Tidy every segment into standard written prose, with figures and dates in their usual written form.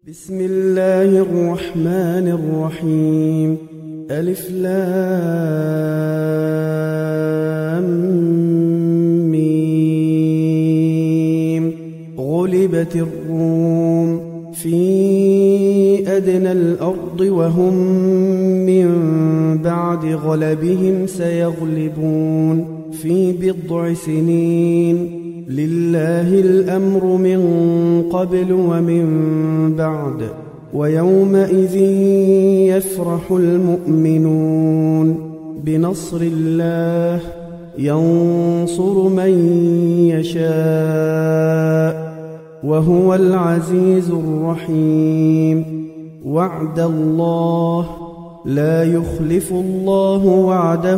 بسم الله الرحمن الرحيم. ألف لام ميم. غلبت الروم في أدنى الأرض وهم من بعد غلبهم سيغلبون في بضع سنين. لله الأمر من قبل ومن بعد ويومئذ يفرح المؤمنون بنصر الله ينصر من يشاء وهو العزيز الرحيم. وعد الله لا يخلف الله وعده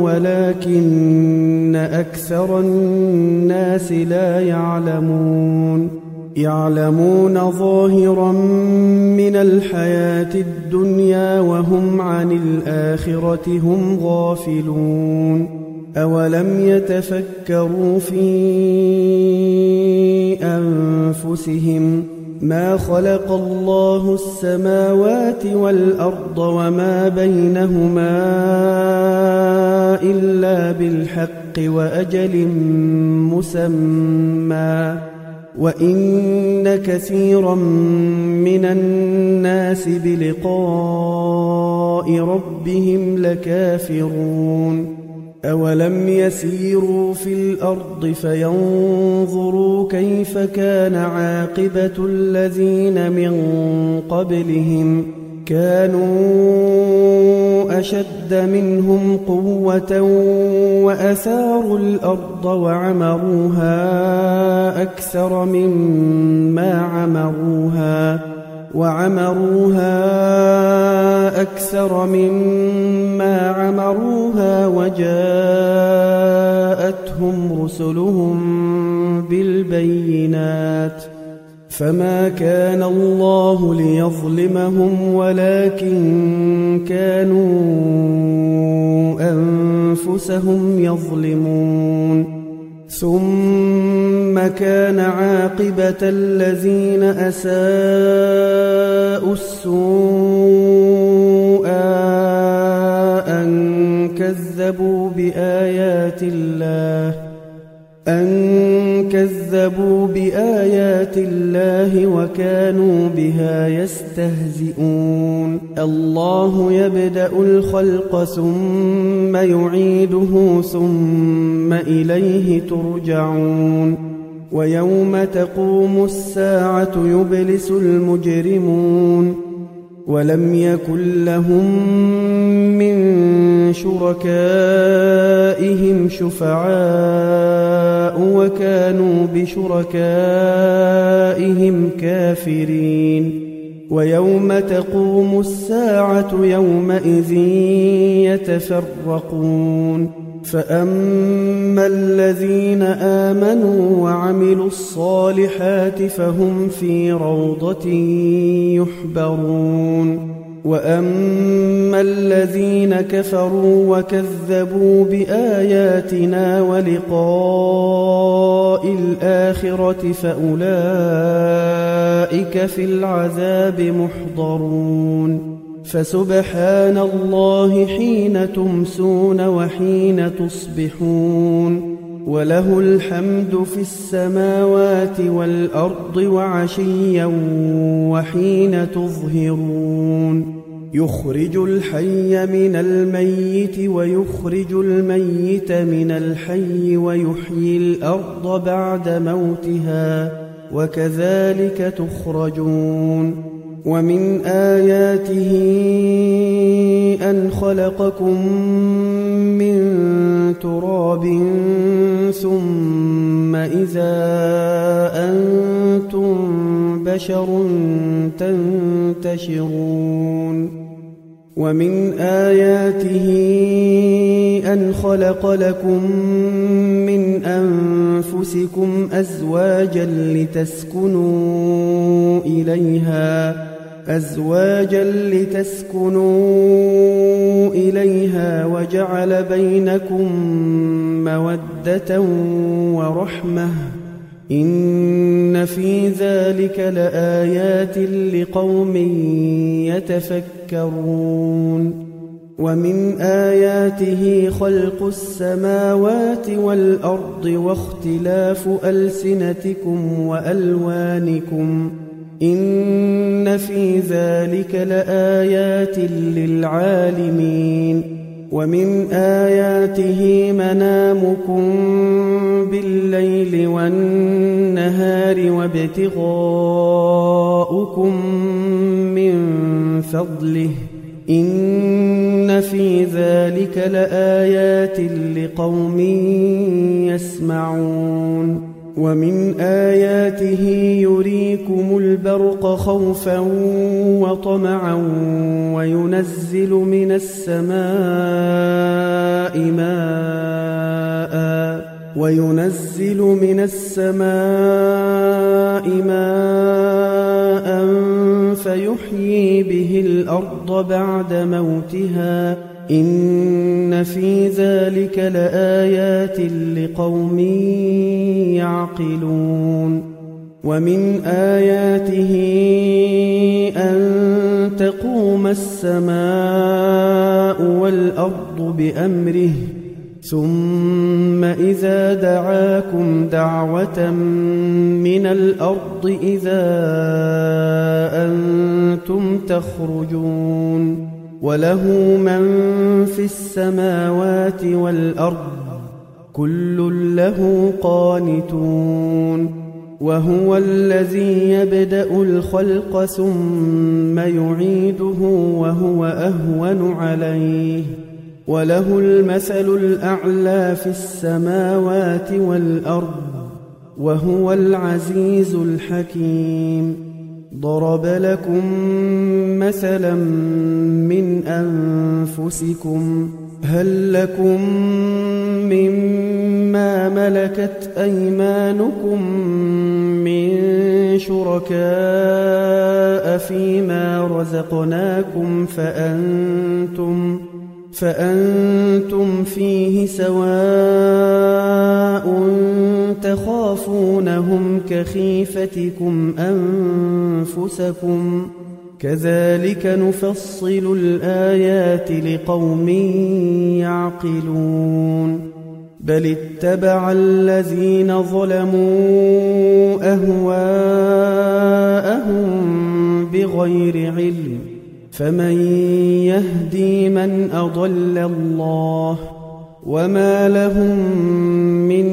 ولكن أكثر الناس لا يعلمون ظاهرا من الحياة الدنيا وهم عن الآخرة هم غافلون. أولم يتفكروا في أنفسهم ما خلق الله السماوات والأرض وما بينهما إلا بالحق وأجل مسمى وإن كثيرا من الناس بلقاء ربهم لكافرون. أولم يسيروا في الأرض فينظروا كيف كان عاقبة الذين من قبلهم كانوا أشد منهم قوة وأثاروا الأرض وعمروها أكثر مما عمروها وجاءتهم رسلهم بالبينات فما كان الله ليظلمهم ولكن كانوا أنفسهم يظلمون. ثم كان عاقبة الذين أساءوا السوء أن كذبوا بآيات الله وكانوا بها يستهزئون. الله يبدأ الخلق ثم يعيده ثم إليه ترجعون. ويوم تقوم الساعة يبلس المجرمون ولم يكن لهم من شركائهم شفعاء وكانوا بشركائهم كافرين. ويوم تقوم الساعة يومئذ يتفرقون فأما الذين آمنوا وعملوا الصالحات فهم في روضة يحبرون. وأما الذين كفروا وكذبوا بآياتنا ولقاء الآخرة فأولئك في العذاب محضرون. فسبحان الله حين تمسون وحين تصبحون وله الحمد في السماوات والأرض وعشيا وحين تظهرون. يخرج الحي من الميت ويخرج الميت من الحي ويحيي الأرض بعد موتها وكذلك تخرجون. ومن آياته أن خلقكم من تراب ثم إذا أنتم بشر تنتشرون. ومن آياته أن خلق لكم من أنفسكم أزواجا لتسكنوا إليها وجعل بينكم مودة ورحمة إن في ذلك لآيات لقوم يتفكرون ومن آياته خلق السماوات والأرض واختلاف ألسنتكم وألوانكم إن في ذلك لآيات للعالمين ومن آياته منامكم بالليل والنهار وابتغاؤكم من فضله إن في ذلك لآيات لقوم يسمعون ومن آياته يريكم البرق خوفا وطمعا وينزل من السماء ماء فيحيي به الأرض بعد موتها إن في ذلك لآيات لقوم يعقلون ومن آياته أن تقوم السماء والأرض بأمره ثم إذا دعاكم دعوة من الأرض إذا أنتم تخرجون وله من في السماوات والأرض كل له قانتون وهو الذي يبدأ الخلق ثم يعيده وهو أهون عليه وله المثل الأعلى في السماوات والأرض وهو العزيز الحكيم ضرب لكم مثلا من أنفسكم هل لكم مما ملكت أيمانكم من شركاء فيما رزقناكم فأنتم فيه سواء تخافونهم كخيفتكم أنفسكم كذلك نفصل الآيات لقوم يعقلون بل اتبع الذين ظلموا أهواءهم بغير علم فمن يهدي من أضل الله وما لهم من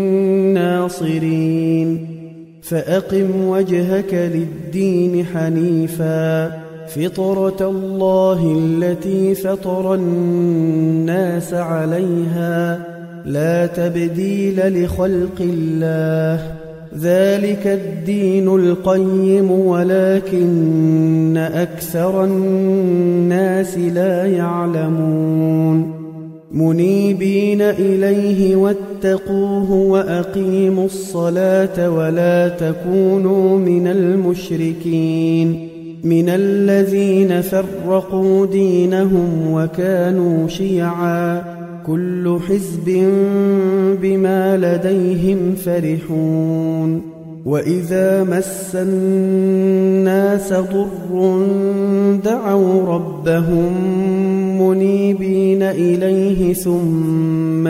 ناصرين فأقم وجهك للدين حنيفا فطرة الله التي فطر الناس عليها لا تبديل لخلق الله ذلك الدين القيم ولكن أكثر الناس لا يعلمون منيبين إليه واتقوه وأقيموا الصلاة ولا تكونوا من المشركين من الذين فرقوا دينهم وكانوا شيعا كل حزب بما لديهم فرحون وإذا مس الناس ضر دعوا ربهم منيبين إليه ثم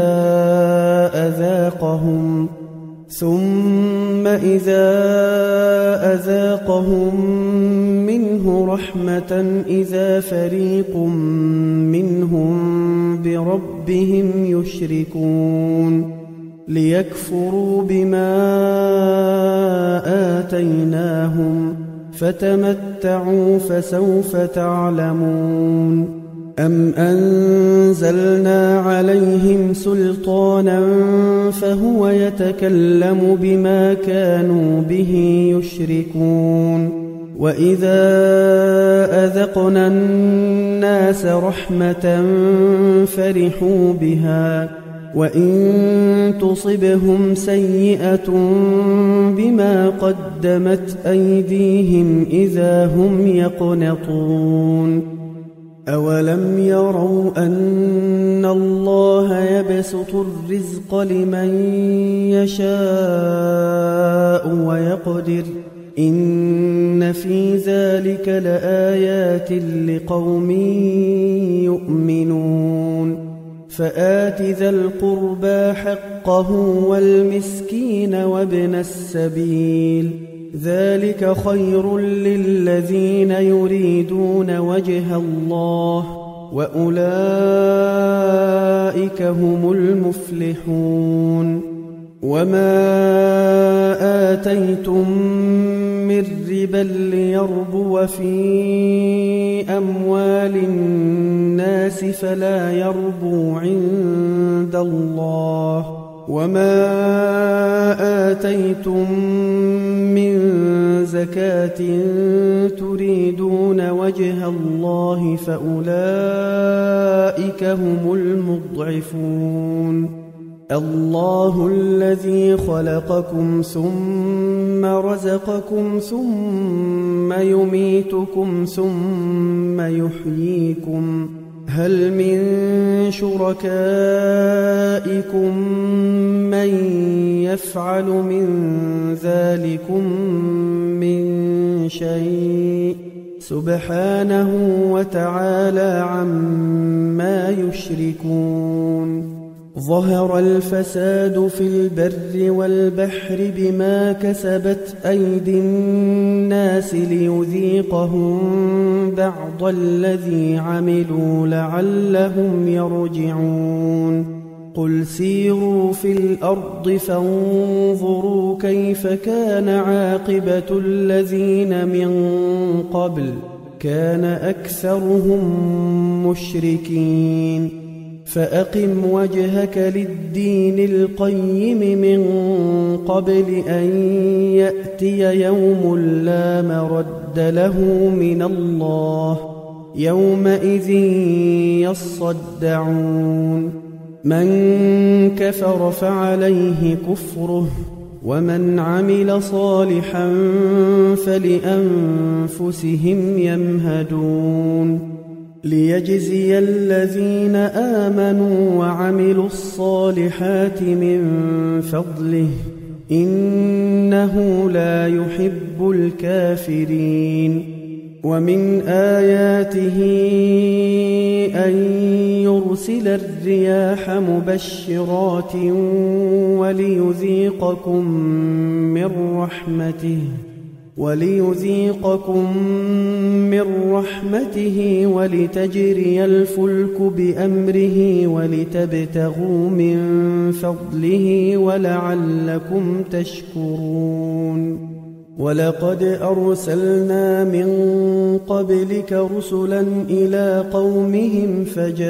إذا أذاقهم منه رحمة إذا فريق منهم بربهم يشركون ليكفروا بما آتيناهم فتمتعوا فسوف تعلمون أم أنزلنا عليهم سلطانا فهو يتكلم بما كانوا به يشركون وإذا أذقنا الناس رحمة فرحوا بها وإن تصبهم سيئة بما قدمت أيديهم إذا هم يقنطون أولم يروا أن الله يبسط الرزق لمن يشاء ويقدر إن في ذلك لآيات لقوم يؤمنون فآت ذا القربى حقه والمسكين وابن السبيل ذلك خير للذين يريدون وجه الله وأولئك هم المفلحون وما آتيتم من ربا ليربو في أموال الناس فلا يربو عند الله وما آتيتم من زكاة تريدون وجه الله فأولئك هم المضعفون الله الذي خلقكم ثم رزقكم ثم يميتكم ثم يحييكم هل من شركائكم من يفعل من ذلكم من شيء سبحانه وتعالى عما يشركون ظهر الفساد في البر والبحر بما كسبت أيدي الناس ليذيقهم بعض الذي عملوا لعلهم يرجعون قل سيروا في الأرض فانظروا كيف كان عاقبة الذين من قبل كان أكثرهم مشركين فأقم وجهك للدين القيم من قبل أن يأتي يوم لا مرد له من الله يومئذ يصدعون من كفر فعليه كفره ومن عمل صالحا فلأنفسهم يمهدون ليجزي الذين آمنوا وعملوا الصالحات من فضله إنه لا يحب الكافرين ومن آياته أن يرسل الرياح مبشرات وليذيقكم من رحمته ولتجري الفلك بأمره ولتبتغوا من فضله ولعلكم تشكرون ولقد أرسلنا من قبلك رسلا إلى قومهم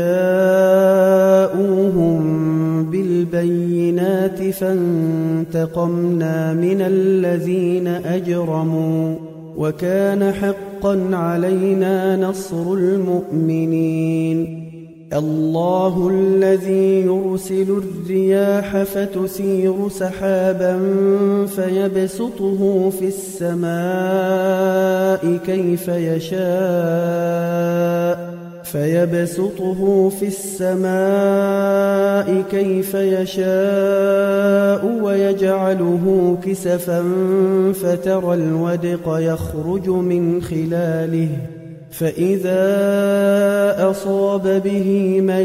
فجاءوهم بالبينات فانتقمنا من الذين أجرموا وكان حقا علينا نصر المؤمنين الله الذي يرسل الرياح فتثير سحابا فيبسطه في السماء كيف يشاء ويجعله كسفا فترى الودق يخرج من خلاله فإذا أصاب به من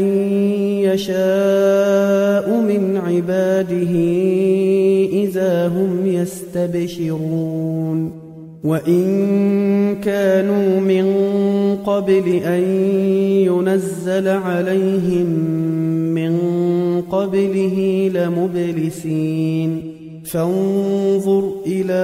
يشاء من عباده إذا هم يستبشرون وإن كانوا من قبل أن ينزل عليهم من قبله لمبلسين فانظر إلى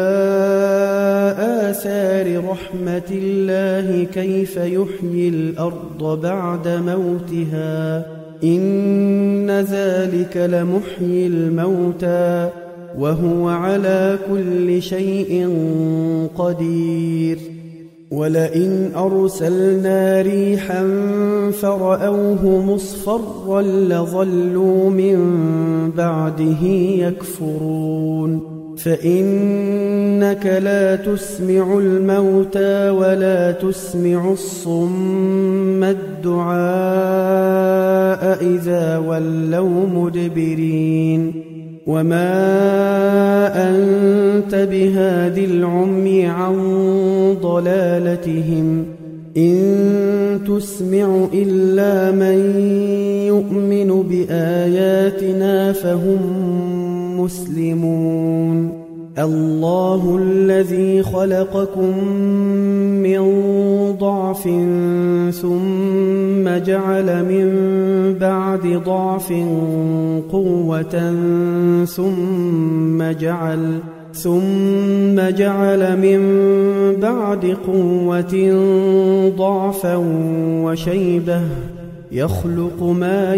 آثار رحمة الله كيف يحيي الأرض بعد موتها إن ذلك لمحيي الموتى وهو على كل شيء قدير ولئن أرسلنا ريحا فرأوه مصفرا لظلوا من بعده يكفرون فإنك لا تسمع الموتى ولا تسمع الصم الدعاء إذا ولوا مدبرين وما أنت بهاد العمي عن ضلالتهم إن تسمع إلا من يؤمن بآياتنا فهم مسلمون الله الذي خلقكم من ضعف ثم جعل من بعد ضعف قوة ثم جعل من بعد قوة ضعفا وشيبة يخلق ما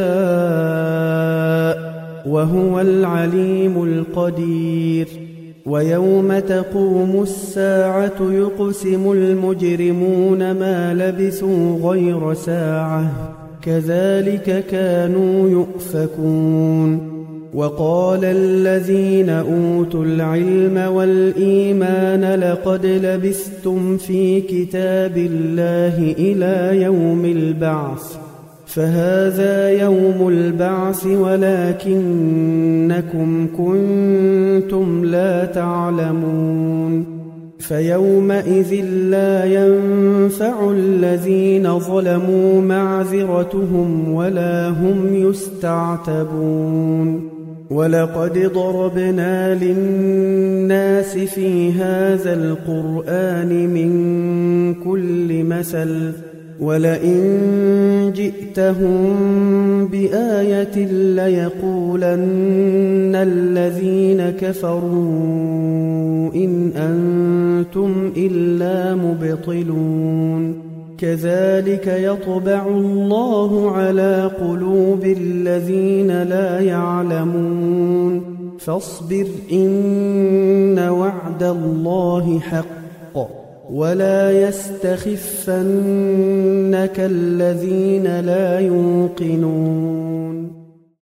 يشاء وهو العليم القدير ويوم تقوم الساعة يقسم المجرمون ما لبثوا غير ساعة كذلك كانوا يؤفكون وقال الذين أوتوا العلم والإيمان لقد لبثتم في كتاب الله إلى يوم البعث فهذا يوم البعث ولكنكم كنتم لا تعلمون فيومئذ لا ينفع الذين ظلموا معذرتهم ولا هم يستعتبون ولقد ضربنا للناس في هذا القرآن من كل مثل ولئن جئتهم بآية ليقولن الذين كفروا إن أنتم إلا مبطلون كذلك يطبع الله على قلوب الذين لا يعلمون فاصبر إن وعد الله حق ولا يستخفنك الذين لا يوقنون